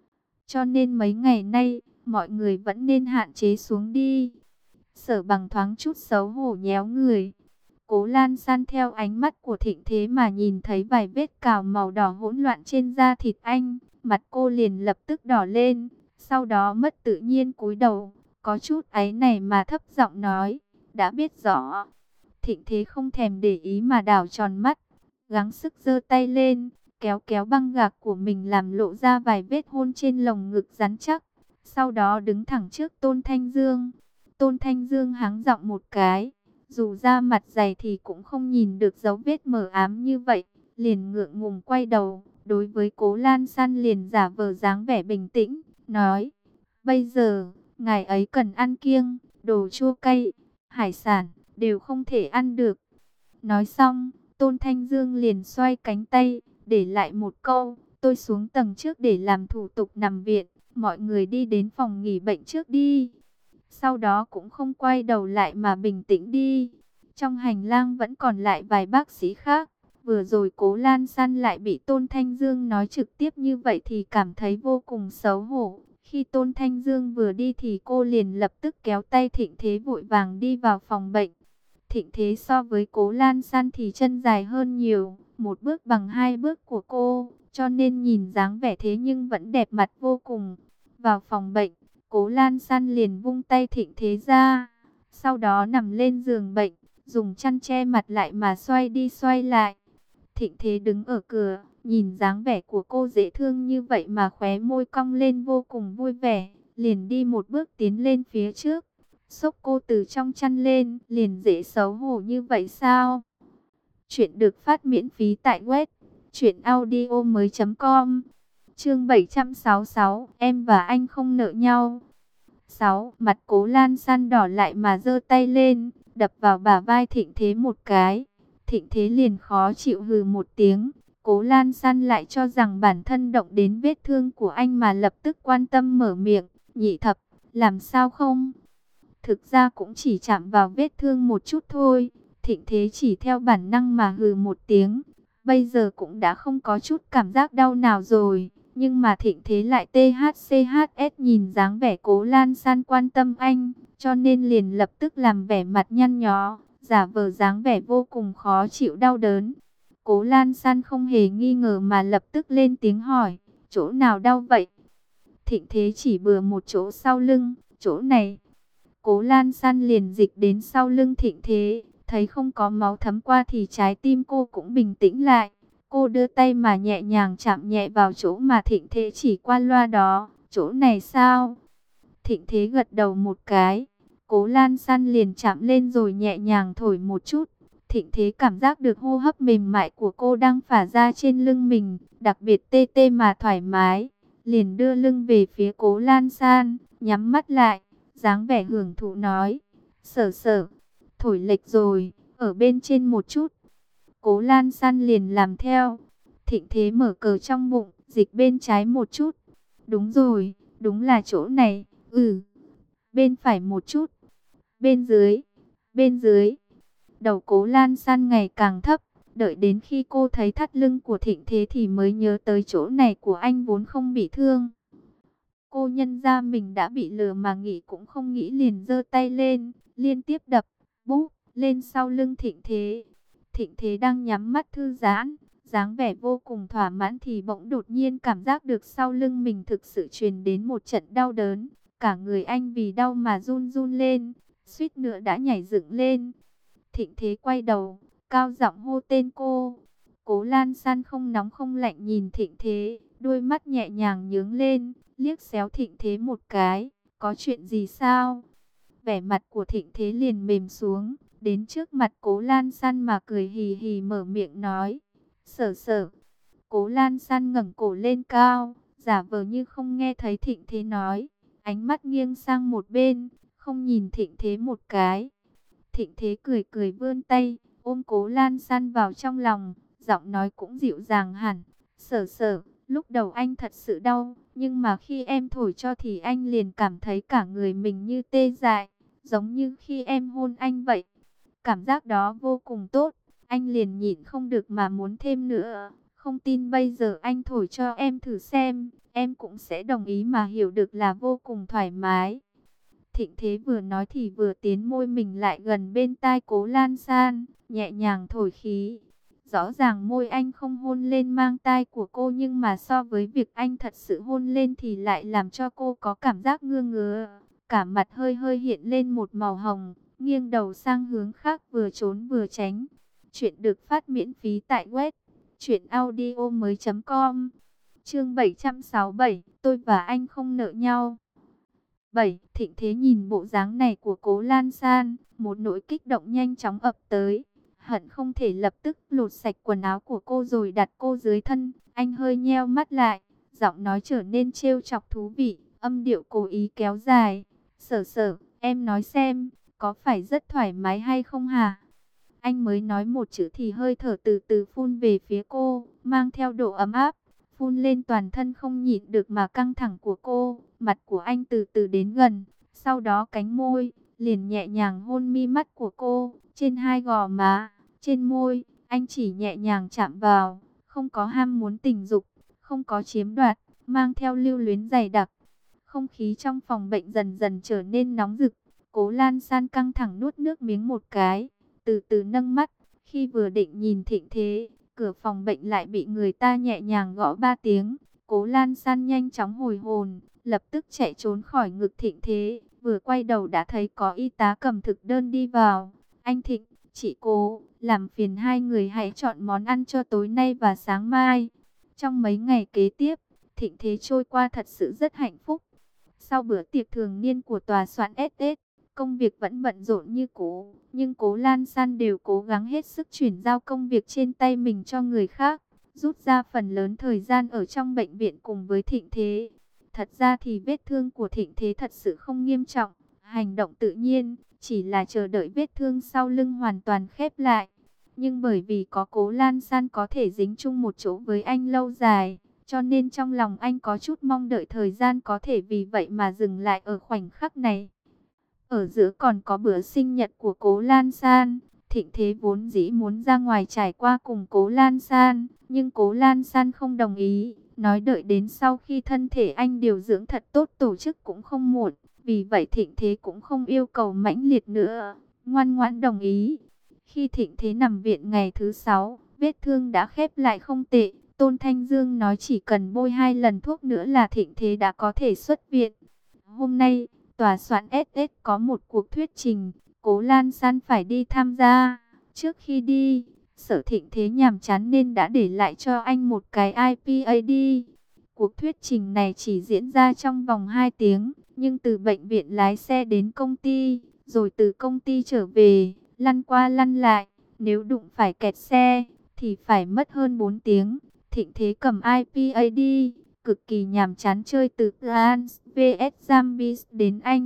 Cho nên mấy ngày nay, mọi người vẫn nên hạn chế xuống đi. Sở Bằng thoáng chút xấu hổ nhéo người. Cố Lan San theo ánh mắt của Thịnh Thế mà nhìn thấy vài vết cào màu đỏ hỗn loạn trên da thịt anh, mặt cô liền lập tức đỏ lên, sau đó mất tự nhiên cúi đầu, có chút áy này mà thấp giọng nói, đã biết rõ. Thịnh Thế không thèm để ý mà đảo tròn mắt, gắng sức giơ tay lên, kéo kéo băng gạc của mình làm lộ ra vài vết hôn trên lồng ngực rắn chắc, sau đó đứng thẳng trước Tôn Thanh Dương. Tôn Thanh Dương háng giọng một cái, dù da mặt dày thì cũng không nhìn được dấu vết mờ ám như vậy, liền ngượng ngùng quay đầu, đối với Cố Lan San liền giả vờ dáng vẻ bình tĩnh, nói, bây giờ, ngài ấy cần ăn kiêng, đồ chua cay, hải sản, đều không thể ăn được. Nói xong, Tôn Thanh Dương liền xoay cánh tay, để lại một câu, tôi xuống tầng trước để làm thủ tục nằm viện, mọi người đi đến phòng nghỉ bệnh trước đi. Sau đó cũng không quay đầu lại mà bình tĩnh đi. Trong hành lang vẫn còn lại vài bác sĩ khác. Vừa rồi Cố Lan San lại bị Tôn Thanh Dương nói trực tiếp như vậy thì cảm thấy vô cùng xấu hổ. Khi Tôn Thanh Dương vừa đi thì cô liền lập tức kéo tay Thịnh Thế vội vàng đi vào phòng bệnh. Thịnh Thế so với Cố Lan San thì chân dài hơn nhiều, một bước bằng hai bước của cô, cho nên nhìn dáng vẻ thế nhưng vẫn đẹp mặt vô cùng. Vào phòng bệnh, Cố Lan San liền vung tay Thịnh Thế ra, sau đó nằm lên giường bệnh, dùng chăn che mặt lại mà xoay đi xoay lại. Thịnh Thế đứng ở cửa, nhìn dáng vẻ của cô dễ thương như vậy mà khóe môi cong lên vô cùng vui vẻ, liền đi một bước tiến lên phía trước, xốc cô từ trong chăn lên, liền dễ xấu hổ như vậy sao? Chuyện được phát miễn phí tại web truyện audio mới.com. Chương bảy trăm sáu mươi sáu, em và anh không nợ nhau. sáu. Mặt Cố Lan San đỏ lại mà giơ tay lên, đập vào bả vai Thịnh Thế một cái. Thịnh Thế liền khó chịu hừ một tiếng. Cố Lan San lại cho rằng bản thân động đến vết thương của anh mà lập tức quan tâm mở miệng. Nhị thập, làm sao không? Thực ra cũng chỉ chạm vào vết thương một chút thôi. Thịnh Thế chỉ theo bản năng mà hừ một tiếng. Bây giờ cũng đã không có chút cảm giác đau nào rồi. Nhưng mà Thịnh Thế lại tê hát xê hát ét nhìn dáng vẻ Cố Lan San quan tâm anh, cho nên liền lập tức làm vẻ mặt nhăn nhó, giả vờ dáng vẻ vô cùng khó chịu đau đớn. Cố Lan San không hề nghi ngờ mà lập tức lên tiếng hỏi, chỗ nào đau vậy? Thịnh Thế chỉ bừa một chỗ sau lưng, chỗ này. Cố Lan San liền dịch đến sau lưng Thịnh Thế, thấy không có máu thấm qua thì trái tim cô cũng bình tĩnh lại. Cô đưa tay mà nhẹ nhàng chạm nhẹ vào chỗ mà Thịnh Thế chỉ qua loa đó. Chỗ này sao? Thịnh Thế gật đầu một cái. Cố Lan San liền chạm lên rồi nhẹ nhàng thổi một chút. Thịnh Thế cảm giác được hô hấp mềm mại của cô đang phả ra trên lưng mình, đặc biệt tê tê mà thoải mái. Liền đưa lưng về phía Cố Lan San, nhắm mắt lại, dáng vẻ hưởng thụ nói. Sở sở, thổi lệch rồi, ở bên trên một chút. Cố Lan San liền làm theo. Thịnh Thế mở cờ trong bụng, dịch bên trái một chút. Đúng rồi, đúng là chỗ này. Ừ, bên phải một chút. Bên dưới, bên dưới. Đầu Cố Lan San ngày càng thấp. Đợi đến khi cô thấy thắt lưng của Thịnh Thế thì mới nhớ tới chỗ này của anh vốn không bị thương. Cô nhân ra mình đã bị lừa mà nghĩ cũng không nghĩ, liền giơ tay lên, liên tiếp đập, búp, lên sau lưng Thịnh Thế. Thịnh Thế đang nhắm mắt thư giãn, dáng vẻ vô cùng thỏa mãn thì bỗng đột nhiên cảm giác được sau lưng mình thực sự truyền đến một trận đau đớn. Cả người anh vì đau mà run run lên, suýt nữa đã nhảy dựng lên. Thịnh Thế quay đầu, cao giọng hô tên cô. Cố Lan San không nóng không lạnh nhìn Thịnh Thế, đôi mắt nhẹ nhàng nhướng lên, liếc xéo Thịnh Thế một cái. Có chuyện gì sao? Vẻ mặt của Thịnh Thế liền mềm xuống, đến trước mặt Cố Lan San mà cười hì hì mở miệng nói. Sở sở. Cố Lan San ngẩng cổ lên cao, giả vờ như không nghe thấy Thịnh Thế nói. Ánh mắt nghiêng sang một bên, không nhìn Thịnh Thế một cái. Thịnh Thế cười cười vươn tay, ôm Cố Lan San vào trong lòng, giọng nói cũng dịu dàng hẳn. Sở sở, lúc đầu anh thật sự đau, nhưng mà khi em thổi cho thì anh liền cảm thấy cả người mình như tê dại, giống như khi em hôn anh vậy. Cảm giác đó vô cùng tốt, anh liền nhịn không được mà muốn thêm nữa. Không tin bây giờ anh thổi cho em thử xem, em cũng sẽ đồng ý mà hiểu được là vô cùng thoải mái. Thịnh Thế vừa nói thì vừa tiến môi mình lại gần bên tai Cố Lan San, nhẹ nhàng thổi khí. Rõ ràng môi anh không hôn lên mang tai của cô, nhưng mà so với việc anh thật sự hôn lên thì lại làm cho cô có cảm giác ngứa ngứa. Cả mặt hơi hơi hiện lên một màu hồng, nghiêng đầu sang hướng khác vừa trốn vừa tránh. Chuyện được phát miễn phí tại web truyện audio mới.com. Chương bảy trăm sáu mươi bảy, tôi và anh không nợ nhau. bảy. Thịnh Thế nhìn bộ dáng này của Cố Lan San, một nỗi kích động nhanh chóng ập tới. Hận không thể lập tức lột sạch quần áo của cô rồi đặt cô dưới thân. Anh hơi nheo mắt lại, giọng nói trở nên trêu chọc thú vị, âm điệu cố ý kéo dài. Sở sở, em nói xem, có phải rất thoải mái hay không hả? Anh mới nói một chữ thì hơi thở từ từ phun về phía cô, mang theo độ ấm áp, phun lên toàn thân không nhịn được mà căng thẳng của cô. Mặt của anh từ từ đến gần, sau đó cánh môi, liền nhẹ nhàng hôn mi mắt của cô, trên hai gò má, trên môi, anh chỉ nhẹ nhàng chạm vào, không có ham muốn tình dục, không có chiếm đoạt, mang theo lưu luyến dày đặc. Không khí trong phòng bệnh dần dần trở nên nóng rực, Cố Lan San căng thẳng nuốt nước miếng một cái, từ từ nâng mắt, khi vừa định nhìn Thịnh Thế, cửa phòng bệnh lại bị người ta nhẹ nhàng gõ ba tiếng. Cố Lan San nhanh chóng hồi hồn, lập tức chạy trốn khỏi ngực Thịnh Thế, vừa quay đầu đã thấy có y tá cầm thực đơn đi vào. Anh Thịnh, chị Cố, làm phiền hai người hãy chọn món ăn cho tối nay và sáng mai. Trong mấy ngày kế tiếp, Thịnh Thế trôi qua thật sự rất hạnh phúc. Sau bữa tiệc thường niên của tòa soạn ét ét, công việc vẫn bận rộn như cũ, nhưng Cố Lan San đều cố gắng hết sức chuyển giao công việc trên tay mình cho người khác, rút ra phần lớn thời gian ở trong bệnh viện cùng với Thịnh Thế. Thật ra thì vết thương của Thịnh Thế thật sự không nghiêm trọng, hành động tự nhiên, chỉ là chờ đợi vết thương sau lưng hoàn toàn khép lại. Nhưng bởi vì có Cố Lan San có thể dính chung một chỗ với anh lâu dài, cho nên trong lòng anh có chút mong đợi thời gian có thể vì vậy mà dừng lại ở khoảnh khắc này. Ở giữa còn có bữa sinh nhật của Cố Lan San. Thịnh Thế vốn dĩ muốn ra ngoài trải qua cùng Cố Lan San, nhưng Cố Lan San không đồng ý, nói đợi đến sau khi thân thể anh điều dưỡng thật tốt tổ chức cũng không muộn. Vì vậy Thịnh Thế cũng không yêu cầu mãnh liệt nữa, ngoan ngoãn đồng ý. Khi Thịnh Thế nằm viện ngày thứ sáu, vết thương đã khép lại không tệ. Tôn Thanh Dương nói chỉ cần bôi hai lần thuốc nữa là Thịnh Thế đã có thể xuất viện. Hôm nay, tòa soạn ét ét có một cuộc thuyết trình, Cố Lan San phải đi tham gia. Trước khi đi, Sở Thịnh Thế nhàm chán nên đã để lại cho anh một cái i pê a đê. Cuộc thuyết trình này chỉ diễn ra trong vòng hai tiếng, nhưng từ bệnh viện lái xe đến công ty, rồi từ công ty trở về, lăn qua lăn lại, nếu đụng phải kẹt xe, thì phải mất hơn bốn tiếng. Thịnh Thế cầm i pê a đê, cực kỳ nhàm chán chơi từ Plants vs Zombies đến Anh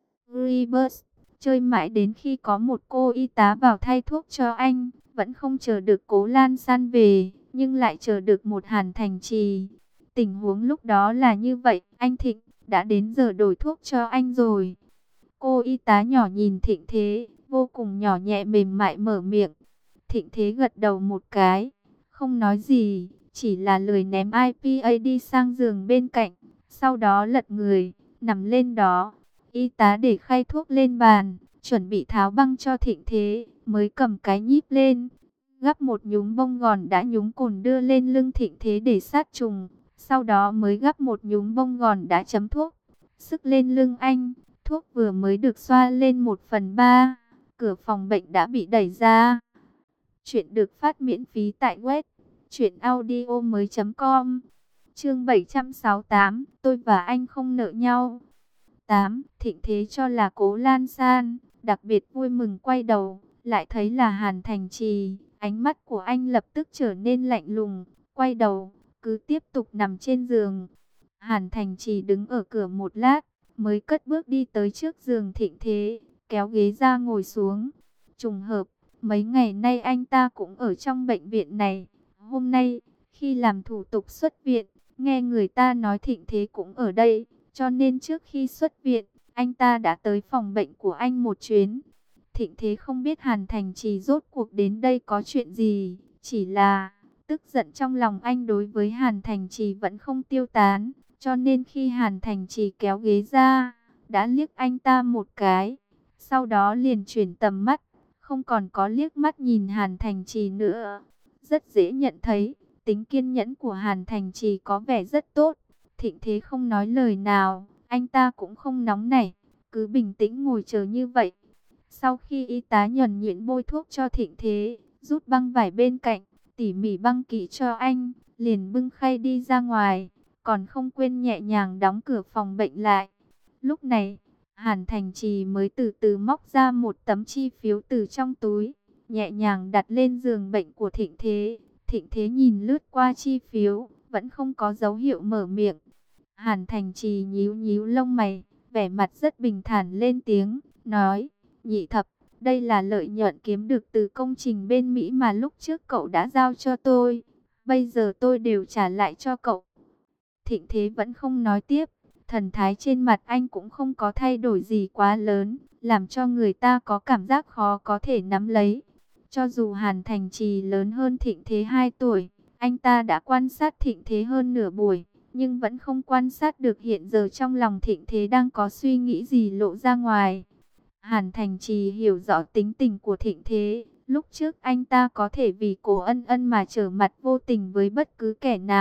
Rebirth, chơi mãi đến khi có một cô y tá vào thay thuốc cho anh, vẫn không chờ được Cố Lan San về, nhưng lại chờ được một Hàn Thành Trì. Tình huống lúc đó là như vậy, anh Thịnh, đã đến giờ đổi thuốc cho anh rồi. Cô y tá nhỏ nhìn Thịnh Thế, vô cùng nhỏ nhẹ mềm mại mở miệng. Thịnh Thế gật đầu một cái, không nói gì, chỉ là lười ném i pê a đê sang giường bên cạnh, sau đó lật người, nằm lên đó. Y tá để khay thuốc lên bàn, chuẩn bị tháo băng cho Thịnh Thế, mới cầm cái nhíp lên, gắp một nhúm bông gòn đã nhúng cồn đưa lên lưng Thịnh Thế để sát trùng, sau đó mới gắp một nhúm bông gòn đã chấm thuốc, sức lên lưng anh. Thuốc vừa mới được xoa lên một phần ba, cửa phòng bệnh đã bị đẩy ra. Chuyện được phát miễn phí tại web truyện audio mới chấm com. Chương bảy trăm sáu mươi tám, tôi và anh không nợ nhau. tám. Thịnh Thế cho là Cố Lan San, đặc biệt vui mừng quay đầu, lại thấy là Hàn Thành Trì. Ánh mắt của anh lập tức trở nên lạnh lùng, quay đầu, cứ tiếp tục nằm trên giường. Hàn Thành Trì đứng ở cửa một lát, mới cất bước đi tới trước giường Thịnh Thế, kéo ghế ra ngồi xuống. Trùng hợp, mấy ngày nay anh ta cũng ở trong bệnh viện này. Hôm nay, khi làm thủ tục xuất viện, nghe người ta nói Thịnh Thế cũng ở đây, cho nên trước khi xuất viện, anh ta đã tới phòng bệnh của anh một chuyến. Thịnh Thế không biết Hàn Thành Trì rốt cuộc đến đây có chuyện gì, chỉ là tức giận trong lòng anh đối với Hàn Thành Trì vẫn không tiêu tán, cho nên khi Hàn Thành Trì kéo ghế ra, đã liếc anh ta một cái, sau đó liền chuyển tầm mắt, không còn có liếc mắt nhìn Hàn Thành Trì nữa. Rất dễ nhận thấy, tính kiên nhẫn của Hàn Thành Trì có vẻ rất tốt. Thịnh Thế không nói lời nào, anh ta cũng không nóng nảy, cứ bình tĩnh ngồi chờ như vậy. Sau khi y tá nhuần nhuyễn bôi thuốc cho Thịnh Thế, rút băng vải bên cạnh, tỉ mỉ băng kỹ cho anh, liền bưng khay đi ra ngoài, còn không quên nhẹ nhàng đóng cửa phòng bệnh lại. Lúc này, Hàn Thành Trì mới từ từ móc ra một tấm chi phiếu từ trong túi, nhẹ nhàng đặt lên giường bệnh của Thịnh Thế. Thịnh Thế nhìn lướt qua chi phiếu, vẫn không có dấu hiệu mở miệng. Hàn Thành Trì nhíu nhíu lông mày, vẻ mặt rất bình thản lên tiếng, nói, Nhị Thập, đây là lợi nhuận kiếm được từ công trình bên Mỹ mà lúc trước cậu đã giao cho tôi. Bây giờ tôi đều trả lại cho cậu. Thịnh Thế vẫn không nói tiếp, thần thái trên mặt anh cũng không có thay đổi gì quá lớn, làm cho người ta có cảm giác khó có thể nắm lấy. Cho dù Hàn Thành Trì lớn hơn Thịnh Thế hai tuổi, anh ta đã quan sát Thịnh Thế hơn nửa buổi, nhưng vẫn không quan sát được hiện giờ trong lòng Thịnh Thế đang có suy nghĩ gì lộ ra ngoài. Hàn Thành Trì hiểu rõ tính tình của Thịnh Thế, lúc trước anh ta có thể vì Cố Ân Ân mà trở mặt vô tình với bất cứ kẻ nào,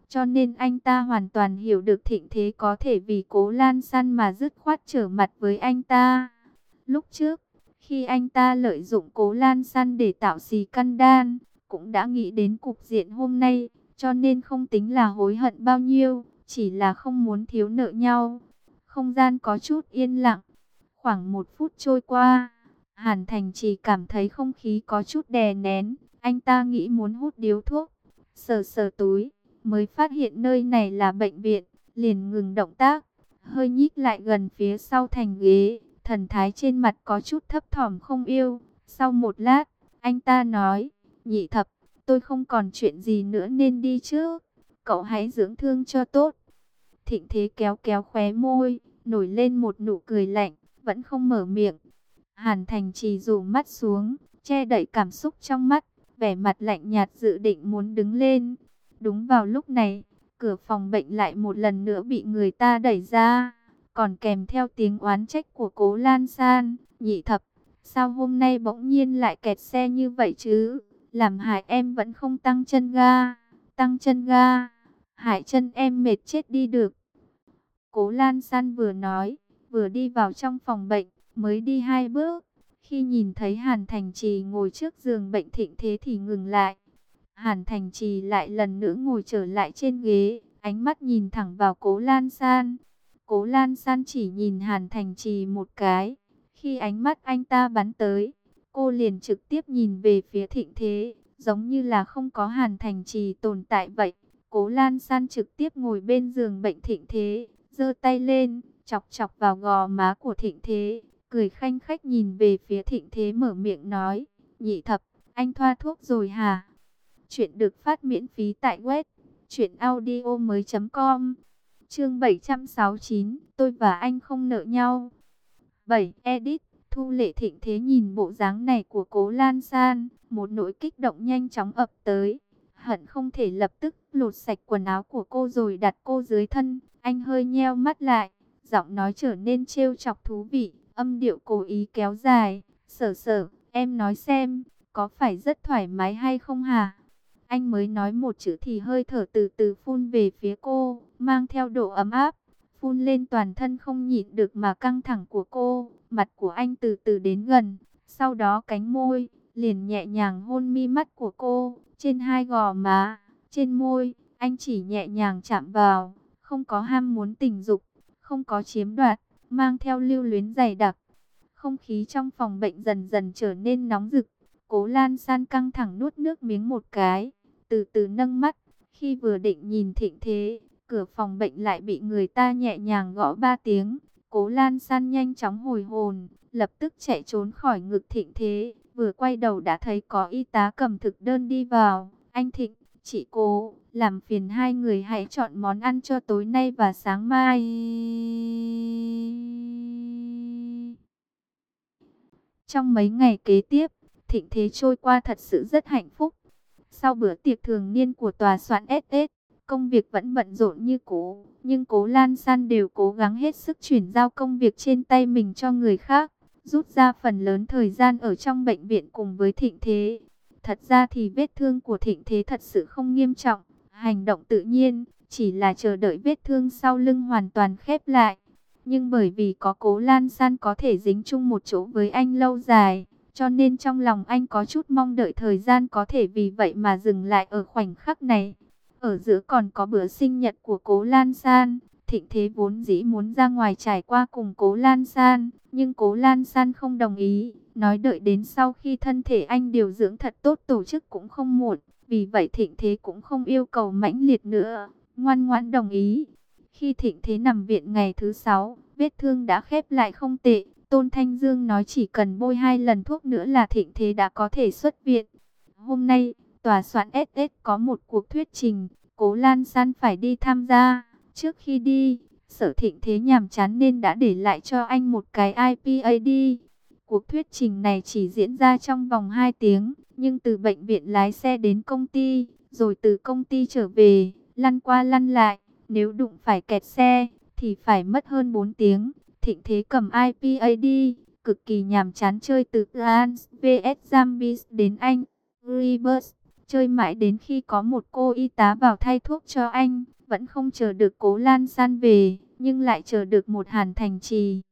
Cho nên anh ta hoàn toàn hiểu được Thịnh Thế có thể vì Cố Lan San mà dứt khoát trở mặt với anh ta. Lúc trước, khi anh ta lợi dụng Cố Lan San để tạo xì căn đan, cũng đã nghĩ đến cục diện hôm nay, cho nên không tính là hối hận bao nhiêu, chỉ là không muốn thiếu nợ nhau. Không gian có chút yên lặng. Khoảng một phút trôi qua, Hàn Thành chỉ cảm thấy không khí có chút đè nén. Anh ta nghĩ muốn hút điếu thuốc, sờ sờ túi, mới phát hiện nơi này là bệnh viện, liền ngừng động tác, hơi nhích lại gần phía sau thành ghế, thần thái trên mặt có chút thấp thỏm không yêu. Sau một lát, anh ta nói, Nhị Thập, tôi không còn chuyện gì nữa nên đi trước, cậu hãy dưỡng thương cho tốt. Thịnh Thế kéo kéo khóe môi, nổi lên một nụ cười lạnh, vẫn không mở miệng. Hàn Thành Trì rủ mắt xuống, che đậy cảm xúc trong mắt, vẻ mặt lạnh nhạt dự định muốn đứng lên. Đúng vào lúc này, cửa phòng bệnh lại một lần nữa bị người ta đẩy ra, còn kèm theo tiếng oán trách của Cố Lan San. Nhị Thập, sao hôm nay bỗng nhiên lại kẹt xe như vậy chứ? Làm hại em vẫn không tăng chân ga, tăng chân ga, hại chân em mệt chết đi được. Cố Lan San vừa nói, vừa đi vào trong phòng bệnh, mới đi hai bước. Khi nhìn thấy Hàn Thành Trì ngồi trước giường bệnh Thịnh Thế thì ngừng lại. Hàn Thành Trì lại lần nữa ngồi trở lại trên ghế, ánh mắt nhìn thẳng vào Cố Lan San. Cố Lan San chỉ nhìn Hàn Thành Trì một cái. Khi ánh mắt anh ta bắn tới, cô liền trực tiếp nhìn về phía Thịnh Thế, giống như là không có Hàn Thành Trì tồn tại vậy. Cố Lan San trực tiếp ngồi bên giường bệnh Thịnh Thế, giơ tay lên, chọc chọc vào gò má của Thịnh Thế, cười khanh khách nhìn về phía Thịnh Thế mở miệng nói, Nhị Thập, anh thoa thuốc rồi hả? Chuyện được phát miễn phí tại web truyệnaudiomoi chấm com. Chương bảy trăm sáu mươi chín, tôi và anh không nợ nhau. bảy. Edit. Thu Lệ. Thịnh Thế nhìn bộ dáng này của Cố Lan San, một nỗi kích động nhanh chóng ập tới, hận không thể lập tức lột sạch quần áo của cô rồi đặt cô dưới thân. Anh hơi nheo mắt lại, giọng nói trở nên trêu chọc thú vị, âm điệu cố ý kéo dài, "Sở Sở, em nói xem, có phải rất thoải mái hay không hả?" Anh mới nói một chữ thì hơi thở từ từ phun về phía cô, mang theo độ ấm áp, phun lên toàn thân không nhịn được mà căng thẳng của cô. Mặt của anh từ từ đến gần, sau đó cánh môi liền nhẹ nhàng hôn mi mắt của cô, trên hai gò má, trên môi, anh chỉ nhẹ nhàng chạm vào, không có ham muốn tình dục, không có chiếm đoạt, mang theo lưu luyến dày đặc. Không khí trong phòng bệnh dần dần trở nên nóng rực. Cố Lan San căng thẳng nuốt nước miếng một cái, từ từ nâng mắt. Khi vừa định nhìn Thịnh Thế, cửa phòng bệnh lại bị người ta nhẹ nhàng gõ ba tiếng. Cố Lan San nhanh chóng hồi hồn, lập tức chạy trốn khỏi ngực Thịnh Thế. Vừa quay đầu đã thấy có y tá cầm thực đơn đi vào. Anh Thịnh, chị Cố, làm phiền hai người hãy chọn món ăn cho tối nay và sáng mai. Trong mấy ngày kế tiếp, Thịnh Thế trôi qua thật sự rất hạnh phúc. Sau bữa tiệc thường niên của tòa soạn ét ét, công việc vẫn bận rộn như cũ, nhưng Cố Lan San đều cố gắng hết sức chuyển giao công việc trên tay mình cho người khác, rút ra phần lớn thời gian ở trong bệnh viện cùng với Thịnh Thế. Thật ra thì vết thương của Thịnh Thế thật sự không nghiêm trọng, hành động tự nhiên, chỉ là chờ đợi vết thương sau lưng hoàn toàn khép lại. Nhưng bởi vì có Cố Lan San có thể dính chung một chỗ với anh lâu dài, cho nên trong lòng anh có chút mong đợi thời gian có thể vì vậy mà dừng lại ở khoảnh khắc này. Ở giữa còn có bữa sinh nhật của Cố Lan San. Thịnh Thế vốn dĩ muốn ra ngoài trải qua cùng Cố Lan San, nhưng Cố Lan San không đồng ý, nói đợi đến sau khi thân thể anh điều dưỡng thật tốt tổ chức cũng không muộn. Vì vậy Thịnh Thế cũng không yêu cầu mãnh liệt nữa, ngoan ngoãn đồng ý. Khi Thịnh Thế nằm viện ngày thứ sáu, vết thương đã khép lại không tệ. Tôn Thanh Dương nói chỉ cần bôi hai lần thuốc nữa là Thịnh Thế đã có thể xuất viện. Hôm nay, tòa soạn ét ét có một cuộc thuyết trình, Cố Lan San phải đi tham gia. Trước khi đi, Sở Thịnh Thế nhàm chán nên đã để lại cho anh một cái i pê a đê. Cuộc thuyết trình này chỉ diễn ra trong vòng hai tiếng, nhưng từ bệnh viện lái xe đến công ty, rồi từ công ty trở về, lăn qua lăn lại, nếu đụng phải kẹt xe, thì phải mất hơn bốn tiếng. Thịnh Thế cầm i pê a đê, cực kỳ nhàm chán chơi từ Plants vs Zombies đến Anh, Rebirth, Chơi mãi đến khi có một cô y tá vào thay thuốc cho anh, vẫn không chờ được Cố Lan San về, nhưng lại chờ được một Hàn Thành Trì.